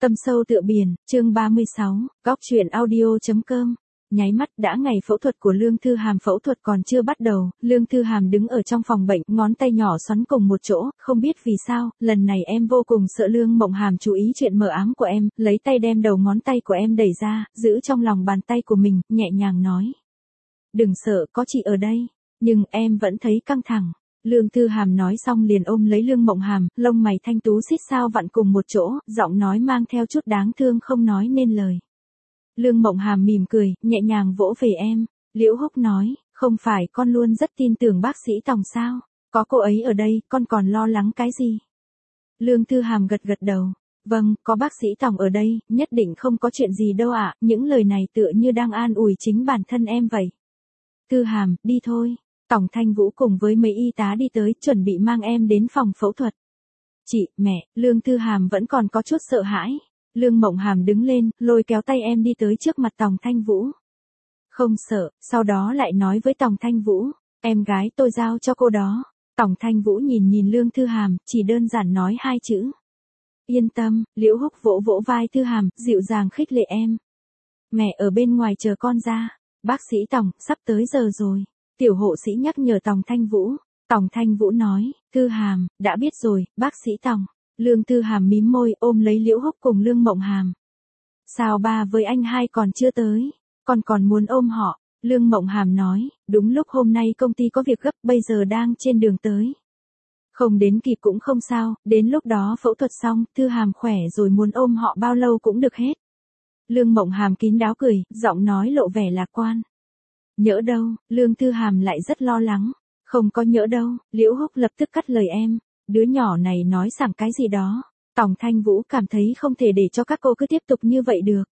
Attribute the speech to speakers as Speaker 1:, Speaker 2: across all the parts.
Speaker 1: Tâm sâu tựa biển, chương 36, góc truyện audio.com. Nháy mắt đã ngày phẫu thuật của Lương Thư Hàm, phẫu thuật còn chưa bắt đầu, Lương Thư Hàm đứng ở trong phòng bệnh, ngón tay nhỏ xoắn cùng một chỗ, không biết vì sao, lần này em vô cùng sợ Lương Mộng Hàm chú ý chuyện mờ ám của em, lấy tay đem đầu ngón tay của em đẩy ra, giữ trong lòng bàn tay của mình, nhẹ nhàng nói. Đừng sợ, có chị ở đây, nhưng em vẫn thấy căng thẳng. Lương Thư Hàm nói xong liền ôm lấy Lương Mộng Hàm, lông mày thanh tú xít sao vặn cùng một chỗ, giọng nói mang theo chút đáng thương không nói nên lời. Lương Mộng Hàm mỉm cười, nhẹ nhàng vỗ về em. Liễu Húc nói, không phải con luôn rất tin tưởng bác sĩ Tòng sao? Có cô ấy ở đây, con còn lo lắng cái gì? Lương Thư Hàm gật gật đầu. Vâng, có bác sĩ Tòng ở đây, nhất định không có chuyện gì đâu ạ. Những lời này tựa như đang an ủi chính bản thân em vậy. Thư Hàm, đi thôi. Tòng Thanh Vũ cùng với mấy y tá đi tới, chuẩn bị mang em đến phòng phẫu thuật. Chị, mẹ, Lương Thư Hàm vẫn còn có chút sợ hãi. Lương Mộng Hàm đứng lên, lôi kéo tay em đi tới trước mặt Tòng Thanh Vũ. Không sợ, sau đó lại nói với Tòng Thanh Vũ, em gái tôi giao cho cô đó. Tòng Thanh Vũ nhìn Lương Thư Hàm, chỉ đơn giản nói hai chữ. Yên tâm, Liễu Húc vỗ vỗ vai Thư Hàm, dịu dàng khích lệ em. Mẹ ở bên ngoài chờ con ra. Bác sĩ Tòng, sắp tới giờ rồi. Tiểu hộ sĩ nhắc nhở Tòng Thanh Vũ. Tòng Thanh Vũ nói, Thư Hàm, đã biết rồi, bác sĩ Tòng. Lương Thư Hàm mím môi, ôm lấy Liễu Húc cùng Lương Mộng Hàm. Sao ba với anh hai còn chưa tới? Con còn muốn ôm họ. Lương Mộng Hàm nói, đúng lúc hôm nay công ty có việc gấp, bây giờ đang trên đường tới. Không đến kịp cũng không sao, đến lúc đó phẫu thuật xong, Thư Hàm khỏe rồi muốn ôm họ bao lâu cũng được hết. Lương Mộng Hàm kín đáo cười, giọng nói lộ vẻ lạc quan. Nhỡ đâu, Lương Thư Hàm lại rất lo lắng. Không có nhỡ đâu, Liễu Húc lập tức cắt lời em. Đứa nhỏ này nói sảng cái gì đó. Tòng Thanh Vũ cảm thấy không thể để cho các cô cứ tiếp tục như vậy được.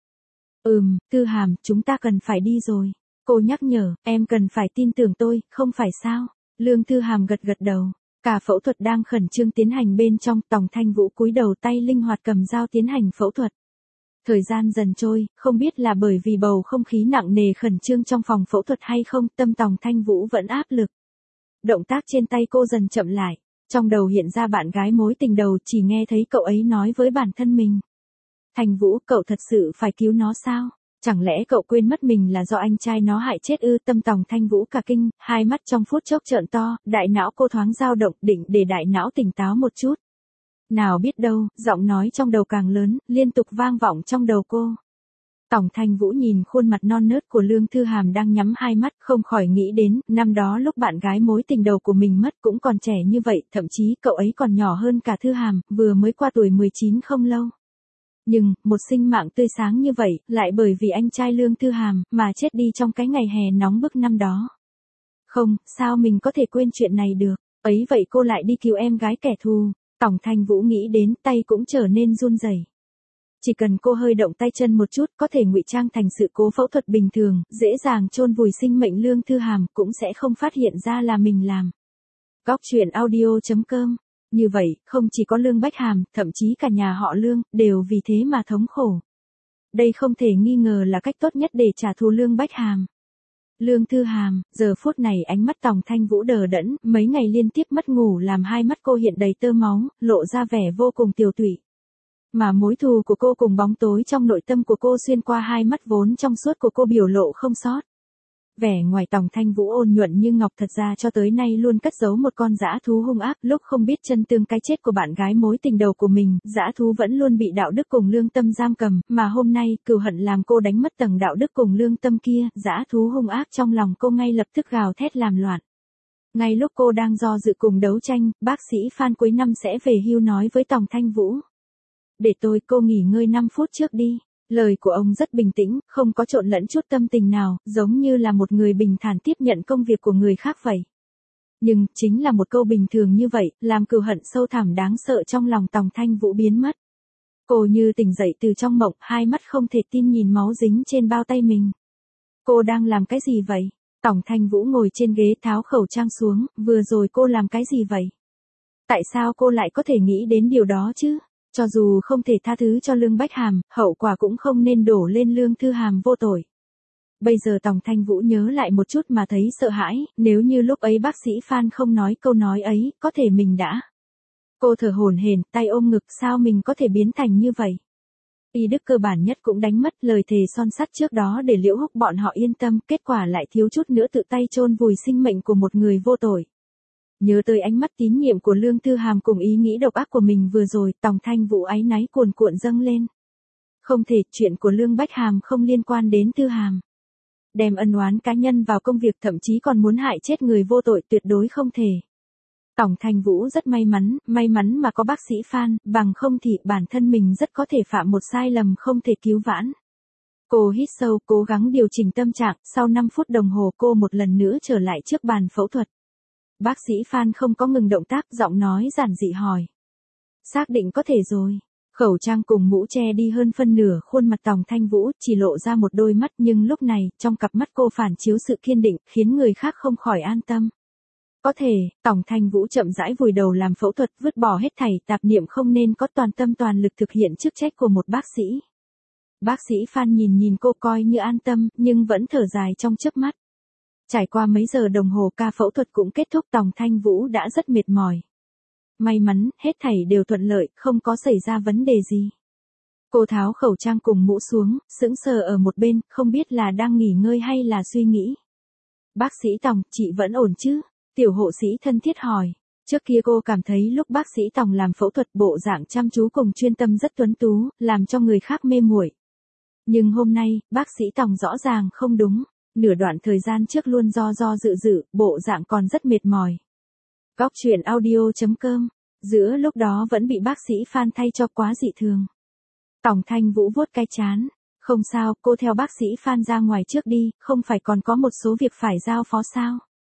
Speaker 1: Thư Hàm, chúng ta cần phải đi rồi. Cô nhắc nhở, em cần phải tin tưởng tôi, không phải sao? Lương Thư Hàm gật gật đầu. Cả phẫu thuật đang khẩn trương tiến hành bên trong, Tòng Thanh Vũ cúi đầu tay linh hoạt cầm dao tiến hành phẫu thuật. Thời gian dần trôi, không biết là bởi vì bầu không khí nặng nề khẩn trương trong phòng phẫu thuật hay không, tâm Tòng Thanh Vũ vẫn áp lực. Động tác trên tay cô dần chậm lại. Trong đầu hiện ra bạn gái mối tình đầu, chỉ nghe thấy cậu ấy nói với bản thân mình. Thanh Vũ, cậu thật sự phải cứu nó sao? Chẳng lẽ cậu quên mất mình là do anh trai nó hại chết ư? Tâm Tòng Thanh Vũ cả kinh, hai mắt trong phút chốc trợn to, đại não cô thoáng dao động, định để đại não tỉnh táo một chút. Nào biết đâu, giọng nói trong đầu càng lớn, liên tục vang vọng trong đầu cô. Tòng Thanh Vũ nhìn khuôn mặt non nớt của Lương Thư Hàm đang nhắm hai mắt, không khỏi nghĩ đến, năm đó lúc bạn gái mối tình đầu của mình mất cũng còn trẻ như vậy, thậm chí cậu ấy còn nhỏ hơn cả Thư Hàm, vừa mới qua tuổi 19 không lâu. Nhưng, một sinh mạng tươi sáng như vậy, lại bởi vì anh trai Lương Thư Hàm, mà chết đi trong cái ngày hè nóng bức năm đó. Không, sao mình có thể quên chuyện này được, ấy vậy cô lại đi cứu em gái kẻ thù. Tòng Thanh Vũ nghĩ đến, tay cũng trở nên run rẩy. Chỉ cần cô hơi động tay chân một chút, có thể ngụy trang thành sự cố phẫu thuật bình thường, dễ dàng chôn vùi sinh mệnh Lương Thư Hàm, cũng sẽ không phát hiện ra là mình làm. Góc truyện audio.com. Như vậy, không chỉ có Lương Bách Hàm, thậm chí cả nhà họ Lương, đều vì thế mà thống khổ. Đây không thể nghi ngờ là cách tốt nhất để trả thù Lương Bách Hàm. Lương Thư Hàm, giờ phút này ánh mắt Tòng Thanh Vũ đờ đẫn, mấy ngày liên tiếp mất ngủ làm hai mắt cô hiện đầy tơ máu, lộ ra vẻ vô cùng tiều tụy. Mà mối thù của cô cùng bóng tối trong nội tâm của cô xuyên qua hai mắt vốn trong suốt của cô biểu lộ không sót. Vẻ ngoài Tòng Thanh Vũ ôn nhuận như ngọc, thật ra cho tới nay luôn cất giấu một con dã thú hung ác. Lúc không biết chân tương cái chết của bạn gái mối tình đầu của mình, dã thú vẫn luôn bị đạo đức cùng lương tâm giam cầm, mà hôm nay, cừu hận làm cô đánh mất tầng đạo đức cùng lương tâm kia, dã thú hung ác trong lòng cô ngay lập tức gào thét làm loạn. Ngay lúc cô đang do dự cùng đấu tranh, bác sĩ Phan cuối năm sẽ về hưu nói với Tòng Thanh Vũ. Để cô nghỉ ngơi 5 phút trước đi. Lời của ông rất bình tĩnh, không có trộn lẫn chút tâm tình nào, giống như là một người bình thản tiếp nhận công việc của người khác vậy. Nhưng, chính là một câu bình thường như vậy, làm cừu hận sâu thẳm đáng sợ trong lòng Tòng Thanh Vũ biến mất. Cô như tỉnh dậy từ trong mộng, hai mắt không thể tin nhìn máu dính trên bao tay mình. Cô đang làm cái gì vậy? Tòng Thanh Vũ ngồi trên ghế tháo khẩu trang xuống, vừa rồi cô làm cái gì vậy? Tại sao cô lại có thể nghĩ đến điều đó chứ? Cho dù không thể tha thứ cho Lương Bách Hàm, hậu quả cũng không nên đổ lên Lương Thư Hàm vô tội. Bây giờ Tòng Thanh Vũ nhớ lại một chút mà thấy sợ hãi, nếu như lúc ấy bác sĩ Phan không nói câu nói ấy, có thể mình đã. Cô thở hổn hển, tay ôm ngực, sao mình có thể biến thành như vậy? Y đức cơ bản nhất cũng đánh mất, lời thề son sắt trước đó để Liễu Húc bọn họ yên tâm, kết quả lại thiếu chút nữa tự tay chôn vùi sinh mệnh của một người vô tội. Nhớ tới ánh mắt tín nhiệm của Lương Thư Hàm cùng ý nghĩ độc ác của mình vừa rồi, Tòng Thanh Vũ áy náy cuồn cuộn dâng lên. Không thể, chuyện của Lương Bách Hàm không liên quan đến Thư Hàm. Đem ân oán cá nhân vào công việc, thậm chí còn muốn hại chết người vô tội, tuyệt đối không thể. Tòng Thanh Vũ rất may mắn mà có bác sĩ Phan, bằng không thì bản thân mình rất có thể phạm một sai lầm không thể cứu vãn. Cô hít sâu, cố gắng điều chỉnh tâm trạng, sau 5 phút đồng hồ cô một lần nữa trở lại trước bàn phẫu thuật. Bác sĩ Phan không có ngừng động tác, giọng nói giản dị hỏi. Xác định có thể rồi. Khẩu trang cùng mũ che đi hơn phân nửa khuôn mặt Tòng Thanh Vũ, chỉ lộ ra một đôi mắt, nhưng lúc này, trong cặp mắt cô phản chiếu sự kiên định, khiến người khác không khỏi an tâm. Có thể, Tòng Thanh Vũ chậm rãi vùi đầu làm phẫu thuật, vứt bỏ hết thảy tạp niệm, không nên có toàn tâm toàn lực thực hiện chức trách của một bác sĩ. Bác sĩ Phan nhìn cô coi như an tâm, nhưng vẫn thở dài trong chớp mắt. Trải qua mấy giờ đồng hồ ca phẫu thuật cũng kết thúc, Tòng Thanh Vũ đã rất mệt mỏi. May mắn, hết thảy đều thuận lợi, không có xảy ra vấn đề gì. Cô tháo khẩu trang cùng mũ xuống, sững sờ ở một bên, không biết là đang nghỉ ngơi hay là suy nghĩ. Bác sĩ Tòng, chị vẫn ổn chứ? Tiểu hộ sĩ thân thiết hỏi. Trước kia cô cảm thấy lúc bác sĩ Tòng làm phẫu thuật bộ dạng chăm chú cùng chuyên tâm rất tuấn tú, làm cho người khác mê muội. Nhưng hôm nay, bác sĩ Tòng rõ ràng không đúng. Nửa đoạn thời gian trước luôn do dự, bộ dạng còn rất mệt mỏi. Góc truyện audio.com. Giữa lúc đó vẫn bị bác sĩ Phan thay cho quá dị thường. Tòng Thanh Vũ vuốt cái trán. Không sao, cô theo bác sĩ Phan ra ngoài trước đi, không phải còn có một số việc phải giao phó sao?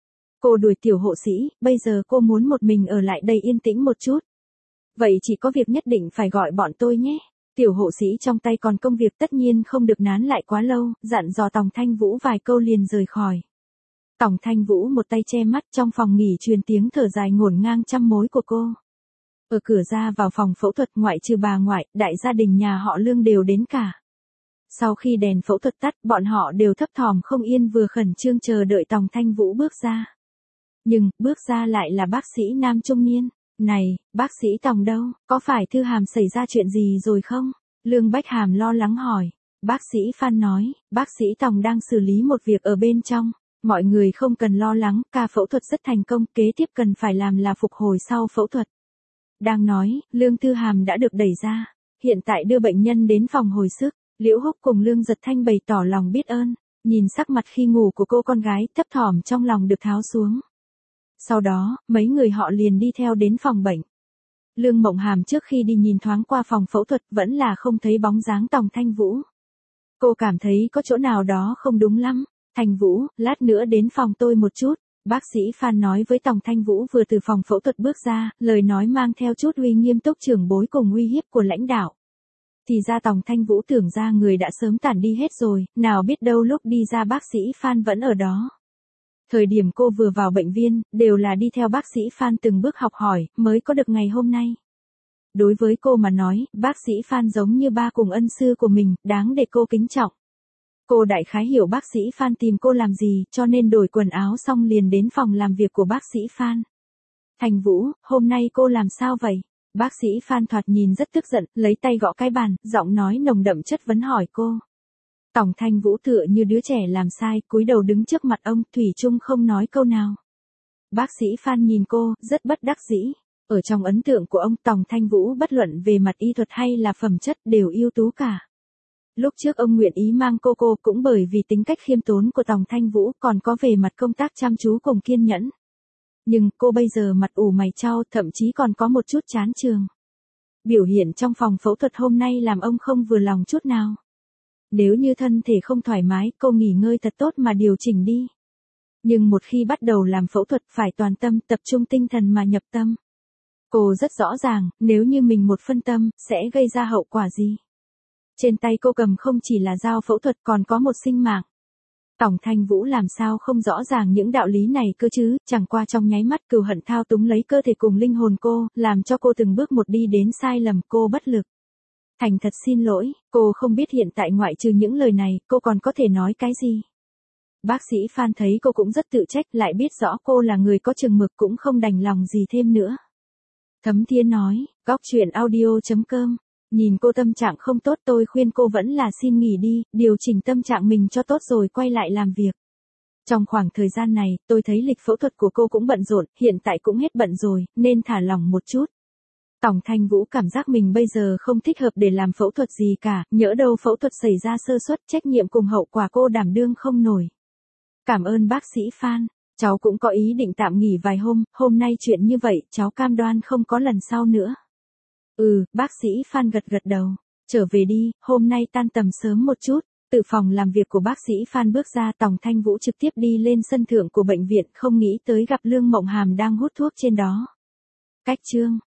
Speaker 1: Cô đuổi tiểu hộ sĩ, bây giờ cô muốn một mình ở lại đây yên tĩnh một chút. Vậy chỉ có việc nhất định phải gọi bọn tôi nhé. Tiểu hộ sĩ trong tay còn công việc, tất nhiên không được nán lại quá lâu, dặn dò Tòng Thanh Vũ vài câu liền rời khỏi. Tòng Thanh Vũ một tay che mắt, trong phòng nghỉ truyền tiếng thở dài ngổn ngang trăm mối của cô. Ở cửa ra vào phòng phẫu thuật, ngoại trừ bà ngoại, đại gia đình nhà họ Lương đều đến cả. Sau khi đèn phẫu thuật tắt, bọn họ đều thấp thỏm không yên, vừa khẩn trương chờ đợi Tòng Thanh Vũ bước ra. Nhưng, bước ra lại là bác sĩ nam trung niên. Này, bác sĩ Tòng đâu, có phải Thư Hàm xảy ra chuyện gì rồi không? Lương Bách Hàm lo lắng hỏi. Bác sĩ Phan nói, bác sĩ Tòng đang xử lý một việc ở bên trong. Mọi người không cần lo lắng, ca phẫu thuật rất thành công, kế tiếp cần phải làm là phục hồi sau phẫu thuật. Đang nói, Lương Thư Hàm đã được đẩy ra. Hiện tại đưa bệnh nhân đến phòng hồi sức. Liễu Húc cùng Lương Giật Thanh bày tỏ lòng biết ơn. Nhìn sắc mặt khi ngủ của cô con gái, thấp thỏm trong lòng được tháo xuống. Sau đó, mấy người họ liền đi theo đến phòng bệnh. Lương Mộng Hàm trước khi đi nhìn thoáng qua phòng phẫu thuật, vẫn là không thấy bóng dáng Tòng Thanh Vũ. Cô cảm thấy có chỗ nào đó không đúng lắm. Thanh Vũ, lát nữa đến phòng tôi một chút. Bác sĩ Phan nói với Tòng Thanh Vũ vừa từ phòng phẫu thuật bước ra, lời nói mang theo chút uy nghiêm túc trưởng bối cùng uy hiếp của lãnh đạo. Thì ra Tòng Thanh Vũ tưởng ra người đã sớm tản đi hết rồi, nào biết đâu lúc đi ra bác sĩ Phan vẫn ở đó. Thời điểm cô vừa vào bệnh viên, đều là đi theo bác sĩ Phan từng bước học hỏi, mới có được ngày hôm nay. Đối với cô mà nói, bác sĩ Phan giống như ba cùng ân sư của mình, đáng để cô kính trọng. Cô đại khái hiểu bác sĩ Phan tìm cô làm gì, cho nên đổi quần áo xong liền đến phòng làm việc của bác sĩ Phan. Thanh Vũ, hôm nay cô làm sao vậy? Bác sĩ Phan thoạt nhìn rất tức giận, lấy tay gõ cái bàn, giọng nói nồng đậm chất vấn hỏi cô. Tòng Thanh Vũ tựa như đứa trẻ làm sai, cúi đầu đứng trước mặt ông, thủy chung không nói câu nào. Bác sĩ Phan nhìn cô, rất bất đắc dĩ. Ở trong ấn tượng của ông, Tòng Thanh Vũ bất luận về mặt y thuật hay là phẩm chất đều ưu tú cả. Lúc trước ông nguyện ý mang cô cũng bởi vì tính cách khiêm tốn của Tòng Thanh Vũ, còn có về mặt công tác chăm chú cùng kiên nhẫn. Nhưng cô bây giờ mặt ủ mày chau, thậm chí còn có một chút chán chường. Biểu hiện trong phòng phẫu thuật hôm nay làm ông không vừa lòng chút nào. Nếu như thân thể không thoải mái, cô nghỉ ngơi thật tốt mà điều chỉnh đi. Nhưng một khi bắt đầu làm phẫu thuật phải toàn tâm, tập trung tinh thần mà nhập tâm. Cô rất rõ ràng, nếu như mình một phân tâm, sẽ gây ra hậu quả gì. Trên tay cô cầm không chỉ là dao phẫu thuật còn có một sinh mạng. Tòng Thanh Vũ làm sao không rõ ràng những đạo lý này cơ chứ, chẳng qua trong nháy mắt cừu hận thao túng lấy cơ thể cùng linh hồn cô, làm cho cô từng bước một đi đến sai lầm, cô bất lực. Thành thật xin lỗi, cô không biết hiện tại ngoại trừ những lời này, cô còn có thể nói cái gì. Bác sĩ Phan thấy cô cũng rất tự trách, lại biết rõ cô là người có chừng mực cũng không đành lòng gì thêm nữa. Thấm Thiên nói, góc truyện audio.com Nhìn cô tâm trạng không tốt, tôi khuyên cô vẫn là xin nghỉ đi, điều chỉnh tâm trạng mình cho tốt rồi quay lại làm việc. Trong khoảng thời gian này, tôi thấy lịch phẫu thuật của cô cũng bận rộn, hiện tại cũng hết bận rồi, nên thả lỏng một chút. Tòng Thanh Vũ cảm giác mình bây giờ không thích hợp để làm phẫu thuật gì cả, nhỡ đâu phẫu thuật xảy ra sơ suất, trách nhiệm cùng hậu quả cô đảm đương không nổi. Cảm ơn bác sĩ Phan, cháu cũng có ý định tạm nghỉ vài hôm nay chuyện như vậy, cháu cam đoan không có lần sau nữa. Bác sĩ Phan gật gật đầu, trở về đi, hôm nay tan tầm sớm một chút. Từ phòng làm việc của bác sĩ Phan bước ra, Tòng Thanh Vũ trực tiếp đi lên sân thượng của bệnh viện, không nghĩ tới gặp Lương Mộng Hàm đang hút thuốc trên đó. Cách chương